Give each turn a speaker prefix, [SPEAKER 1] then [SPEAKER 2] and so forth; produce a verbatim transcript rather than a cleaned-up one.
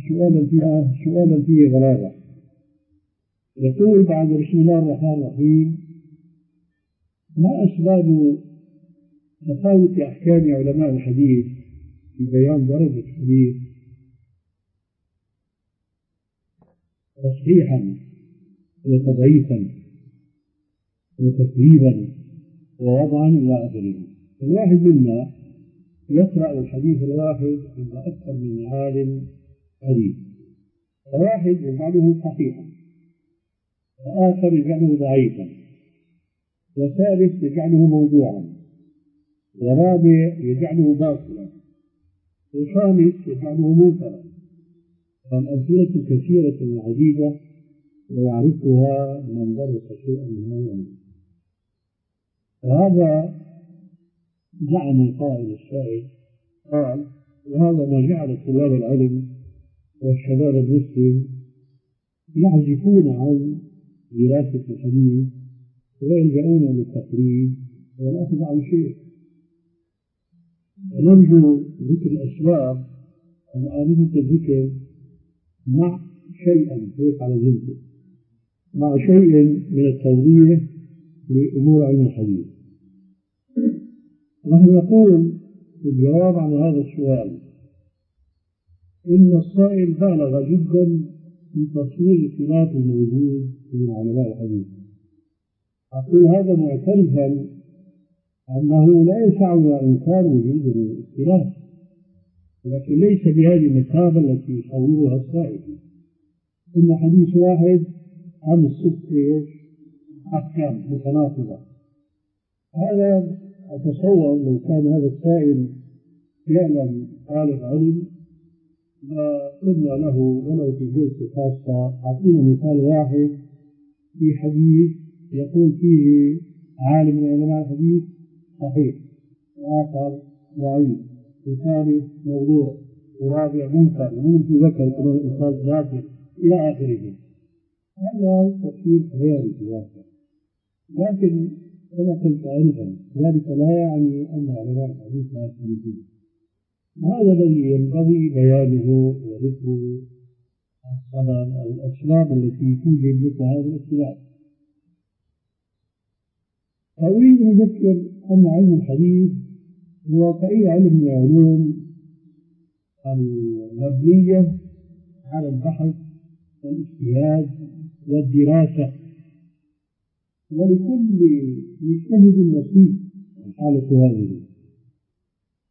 [SPEAKER 1] سؤالا فيها سؤالا فيه غرابة. يقول بعد بسم الله الرحمن الرحيم: ما أسباب تفاوت أحكام علماء الحديث في بيان درجة الحديث تصحيحا وتضعيفا وتكذيبا ووضعا إلى آخره؟ الواحد منا يقرأ الحديث الواحد عند أكثر من عالم حديث، فواحد يجعله صحيحا، وآخر يجعله ضعيفا، وثالث يجعله موضوعا، ورابع يجعله باطلا، وخامس يجعله منكرا. فالأمثلة كثيرة وعديدة ويعرفها من درس شيئا من هذا. وهذا زعم القائل السائل قال: وهذا ما جعل طلاب العلم والشباب المسلم يعزفون عن دراسة الحديث ويلجؤون للتقليد والأخذ عن شيء. نرجو ذكر الأسباب الآنفة الذكر مع شيئا هيك على ذلك مع شيء من التوضيح لأمور علم الحديث. نحن نقول في الجواب عن هذا السؤال إن السائل بالغ جدا في تصوير الخلاف الموجود بين علماء الحديث. أقول هذا معترفا أنه لا يسعنا إنكار وجود الاختلاف، لكن ليس بهذه المثابة التي يصورها السائل. إن حديث واحد عن الست أحكام متناقضة. هذا أتصور لو كان هذا السائل فعلا طالب علم قلنا له ولو في جلسة خاصة أعطينا مثال واحد في حديث يقول فيه عالم من علماء الحديث صحيح، وآخر ضعيف، وثالث موضوع، ورابع منكر، وممكن ذكر الإنسان ذاته إلى آخره. هذا تفسير غير في الواقع، لكن كما قلت آنفا ذلك لا يعني أن علماء الحديث لا يختلفون. هذا الذي ينبغي بيانه وذكره السبب أو الأسباب التي توجد مثل هذا الاختلاف. أريد أن أذكر أن علم الحديث هو كأي علم من العلوم المبنية على البحث والاجتهاد والدراسة، ولكل مجتهد نصيب الحالة هذه.